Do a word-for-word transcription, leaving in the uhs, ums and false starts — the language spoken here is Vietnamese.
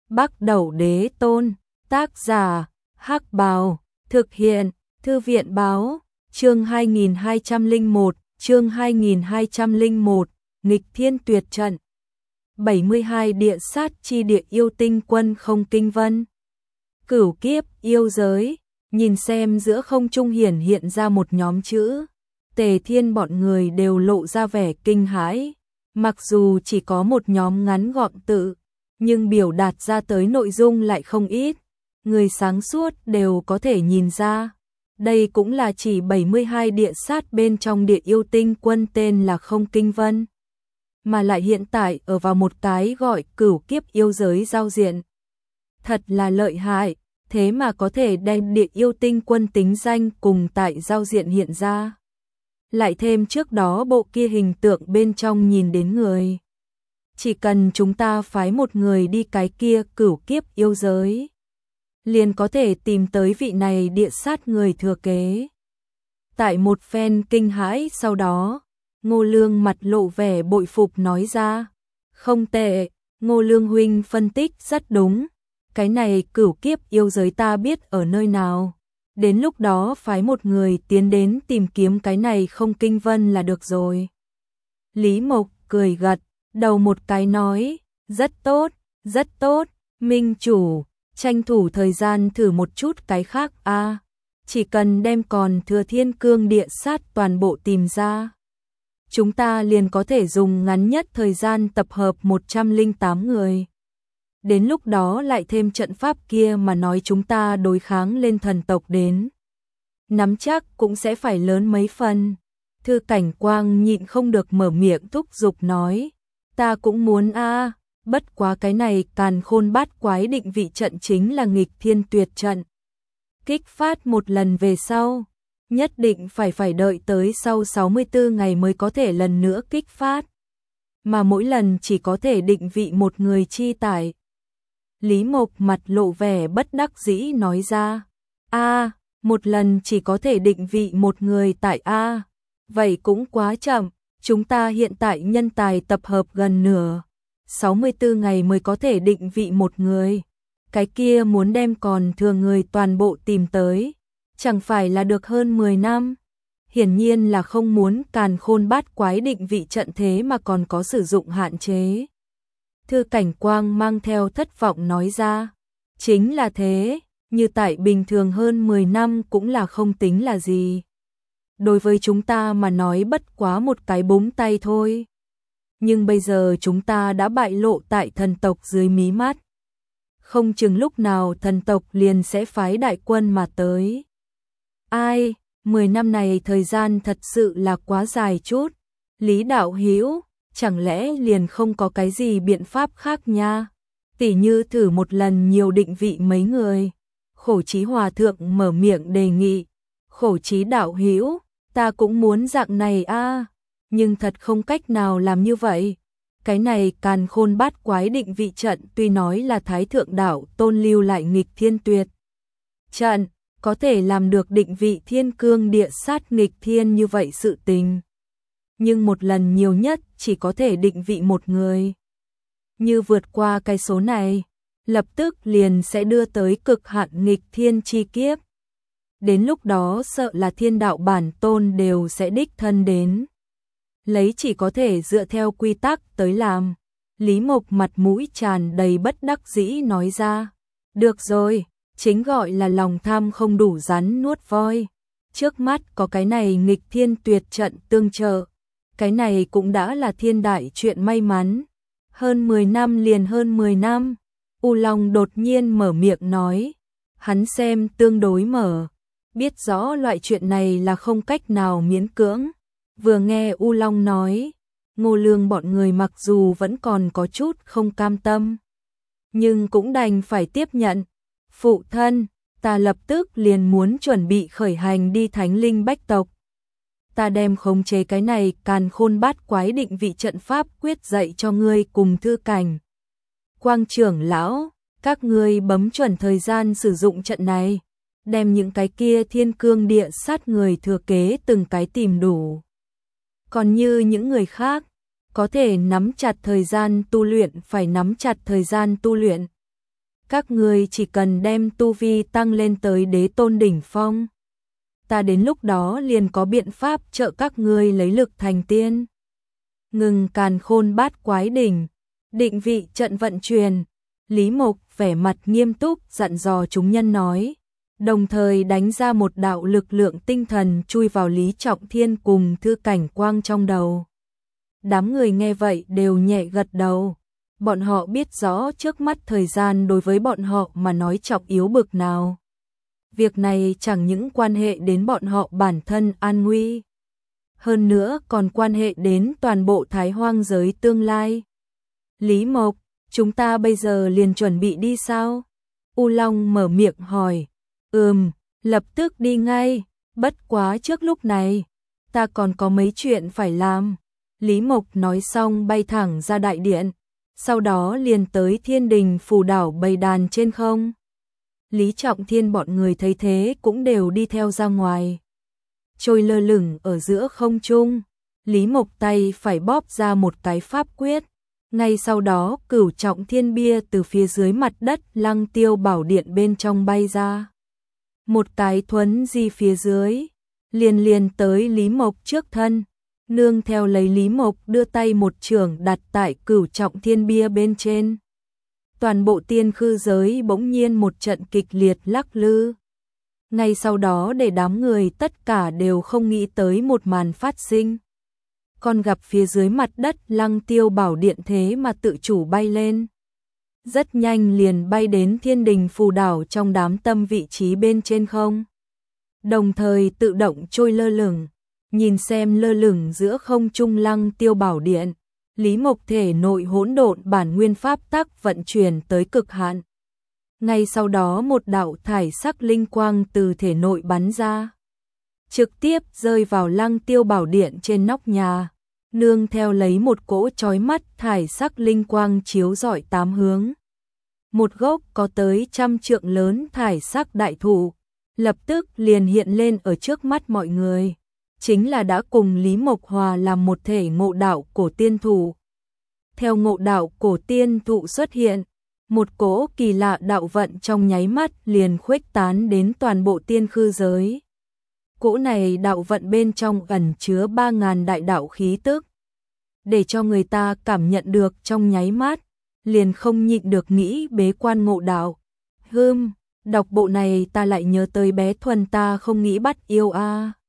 Bắc Đẩu Đế Tôn, tác giả, Hắc Bào, thực hiện, Thư viện Báo, chương hai nghìn hai trăm lẻ một, chương hai nghìn hai trăm lẻ một, nghịch thiên tuyệt trận. bảy mươi hai địa sát chi địa yêu tinh quân không kinh vân. Cửu kiếp yêu giới, nhìn xem giữa không trung hiển hiện ra một nhóm chữ. Tề Thiên bọn người đều lộ ra vẻ kinh hãi, mặc dù chỉ có một nhóm ngắn gọn tự, nhưng biểu đạt ra tới nội dung lại không ít. Người sáng suốt đều có thể nhìn ra, đây cũng là chỉ bảy mươi hai địa sát bên trong địa yêu tinh quân tên là không kinh vân, mà lại hiện tại ở vào một cái gọi cửu kiếp yêu giới giao diện. Thật là lợi hại, thế mà có thể đem địa yêu tinh quân tính danh cùng tại giao diện hiện ra. Lại thêm trước đó bộ kia hình tượng bên trong nhìn đến người. Chỉ cần chúng ta phái một người đi cái kia cửu kiếp yêu giới, liền có thể tìm tới vị này địa sát người thừa kế. Tại một phen kinh hãi sau đó, Ngô Lương mặt lộ vẻ bội phục nói ra. Không tệ, Ngô Lương huynh phân tích rất đúng. Cái này cửu kiếp yêu giới ta biết ở nơi nào. Đến lúc đó phái một người tiến đến tìm kiếm cái này không kinh vân là được rồi. Lý Mộc cười gật, đầu một cái nói, rất tốt, rất tốt, minh chủ, tranh thủ thời gian thử một chút cái khác a, chỉ cần đem còn thừa thiên cương địa sát toàn bộ tìm ra. Chúng ta liền có thể dùng ngắn nhất thời gian tập hợp một trăm lẻ tám người. Đến lúc đó lại thêm trận pháp kia mà nói chúng ta đối kháng lên thần tộc đến. Nắm chắc cũng sẽ phải lớn mấy phần. Thư Cảnh Quang nhịn không được mở miệng thúc giục nói. Ta cũng muốn a, bất quá cái này càn khôn bát quái định vị trận chính là nghịch thiên tuyệt trận. Kích phát một lần về sau, nhất định phải phải đợi tới sau sáu mươi tư ngày mới có thể lần nữa kích phát. Mà mỗi lần chỉ có thể định vị một người chi tải. Lý Mộc mặt lộ vẻ bất đắc dĩ nói ra. A, một lần chỉ có thể định vị một người tại A. Vậy cũng quá chậm, chúng ta hiện tại nhân tài tập hợp gần nửa. sáu mươi tư ngày mới có thể định vị một người. Cái kia muốn đem còn thừa người toàn bộ tìm tới. Chẳng phải là được hơn mười năm. Hiển nhiên là không muốn càn khôn bát quái định vị trận thế mà còn có sử dụng hạn chế. Thư Cảnh Quang mang theo thất vọng nói ra. Chính là thế, như tại bình thường hơn mười năm cũng là không tính là gì. Đối với chúng ta mà nói bất quá một cái búng tay thôi. Nhưng bây giờ chúng ta đã bại lộ tại thần tộc dưới mí mắt. Không chừng lúc nào thần tộc liền sẽ phái đại quân mà tới. Ai, mười năm này thời gian thật sự là quá dài chút. Lý đạo hữu, chẳng lẽ liền không có cái gì biện pháp khác nha? Tỉ như thử một lần nhiều định vị mấy người. Khổ Chí Hòa thượng mở miệng đề nghị. Khổ Chí đạo hữu, ta cũng muốn dạng này a, nhưng thật không cách nào làm như vậy. Cái này càn khôn bát quái định vị trận tuy nói là Thái Thượng Đạo Tôn lưu lại nghịch thiên tuyệt trận, có thể làm được định vị thiên cương địa sát nghịch thiên như vậy sự tình. Nhưng một lần nhiều nhất chỉ có thể định vị một người. Như vượt qua cái số này, lập tức liền sẽ đưa tới cực hạn nghịch thiên chi kiếp. Đến lúc đó sợ là thiên đạo bản tôn đều sẽ đích thân đến. Lấy chỉ có thể dựa theo quy tắc tới làm. Lý Mộc mặt mũi tràn đầy bất đắc dĩ nói ra. Được rồi, chính gọi là lòng tham không đủ rắn nuốt voi. Trước mắt có cái này nghịch thiên tuyệt trận tương trợ. Cái này cũng đã là thiên đại chuyện may mắn. Hơn mười năm liền hơn mười năm. U Long đột nhiên mở miệng nói. Hắn xem tương đối mở. Biết rõ loại chuyện này là không cách nào miễn cưỡng. Vừa nghe U Long nói, Ngô Lương bọn người mặc dù vẫn còn có chút không cam tâm, nhưng cũng đành phải tiếp nhận. Phụ thân, ta lập tức liền muốn chuẩn bị khởi hành đi Thánh Linh Bách tộc. Ta đem khống chế cái này càn khôn bát quái định vị trận pháp quyết dạy cho ngươi cùng Thư Cảnh Quang trưởng lão, các ngươi bấm chuẩn thời gian sử dụng trận này, đem những cái kia thiên cương địa sát người thừa kế từng cái tìm đủ. Còn như những người khác, có thể nắm chặt thời gian tu luyện phải nắm chặt thời gian tu luyện. Các ngươi chỉ cần đem tu vi tăng lên tới đế tôn đỉnh phong, ta đến lúc đó liền có biện pháp trợ các ngươi lấy lực thành tiên. Ngừng càn khôn bát quái đỉnh, định vị trận vận chuyển, Lý Mộc vẻ mặt nghiêm túc dặn dò chúng nhân nói, đồng thời đánh ra một đạo lực lượng tinh thần chui vào Lý Trọng Thiên cùng Thư Cảnh Quang trong đầu. Đám người nghe vậy đều nhẹ gật đầu, bọn họ biết rõ trước mắt thời gian đối với bọn họ mà nói trọng yếu bực nào. Việc này chẳng những quan hệ đến bọn họ bản thân an nguy, hơn nữa còn quan hệ đến toàn bộ Thái Hoang giới tương lai. Lý Mộc, chúng ta bây giờ liền chuẩn bị đi sao? U Long mở miệng hỏi. Ừm, lập tức đi ngay, bất quá trước lúc này, ta còn có mấy chuyện phải làm. Lý Mộc nói xong bay thẳng ra đại điện, sau đó liền tới Thiên Đình Phù Đảo bày đàn trên không. Lý Trọng Thiên bọn người thấy thế cũng đều đi theo ra ngoài. Trôi lơ lửng ở giữa không trung, Lý Mộc tay phải bóp ra một cái pháp quyết. Ngay sau đó Cửu Trọng Thiên Bia từ phía dưới mặt đất Lăng Tiêu Bảo Điện bên trong bay ra. Một cái thuấn di phía dưới, liền liền tới Lý Mộc trước thân, nương theo lấy Lý Mộc đưa tay một chưởng đặt tại Cửu Trọng Thiên Bia bên trên. Toàn bộ tiên khư giới bỗng nhiên một trận kịch liệt lắc lư. Ngay sau đó để đám người tất cả đều không nghĩ tới một màn phát sinh. Còn gặp phía dưới mặt đất Lăng Tiêu Bảo Điện thế mà tự chủ bay lên. Rất nhanh liền bay đến Thiên Đình Phù Đảo trong đám tâm vị trí bên trên không. Đồng thời tự động trôi lơ lửng, nhìn xem lơ lửng giữa không trung Lăng Tiêu Bảo Điện. Lý Mộc thể nội hỗn độn bản nguyên pháp tắc vận chuyển tới cực hạn. Ngay sau đó một đạo thải sắc linh quang từ thể nội bắn ra, trực tiếp rơi vào Lăng Tiêu Bảo Điện trên nóc nhà, nương theo lấy một cỗ chói mắt thải sắc linh quang chiếu rọi tám hướng. Một gốc có tới trăm trượng lớn thải sắc đại thụ, lập tức liền hiện lên ở trước mắt mọi người. Chính là đã cùng Lý Mộc hòa làm một thể Ngộ Đạo Cổ Tiên Thụ. Theo Ngộ Đạo Cổ Tiên Thụ xuất hiện, một cỗ kỳ lạ đạo vận trong nháy mắt liền khuếch tán đến toàn bộ tiên khư giới. Cỗ này đạo vận bên trong ẩn chứa ba ngàn đại đạo khí tức, để cho người ta cảm nhận được trong nháy mắt, liền không nhịn được nghĩ bế quan ngộ đạo. Hừm, đọc bộ này ta lại nhớ tới bé Thuần ta không nghĩ bắt yêu a. À.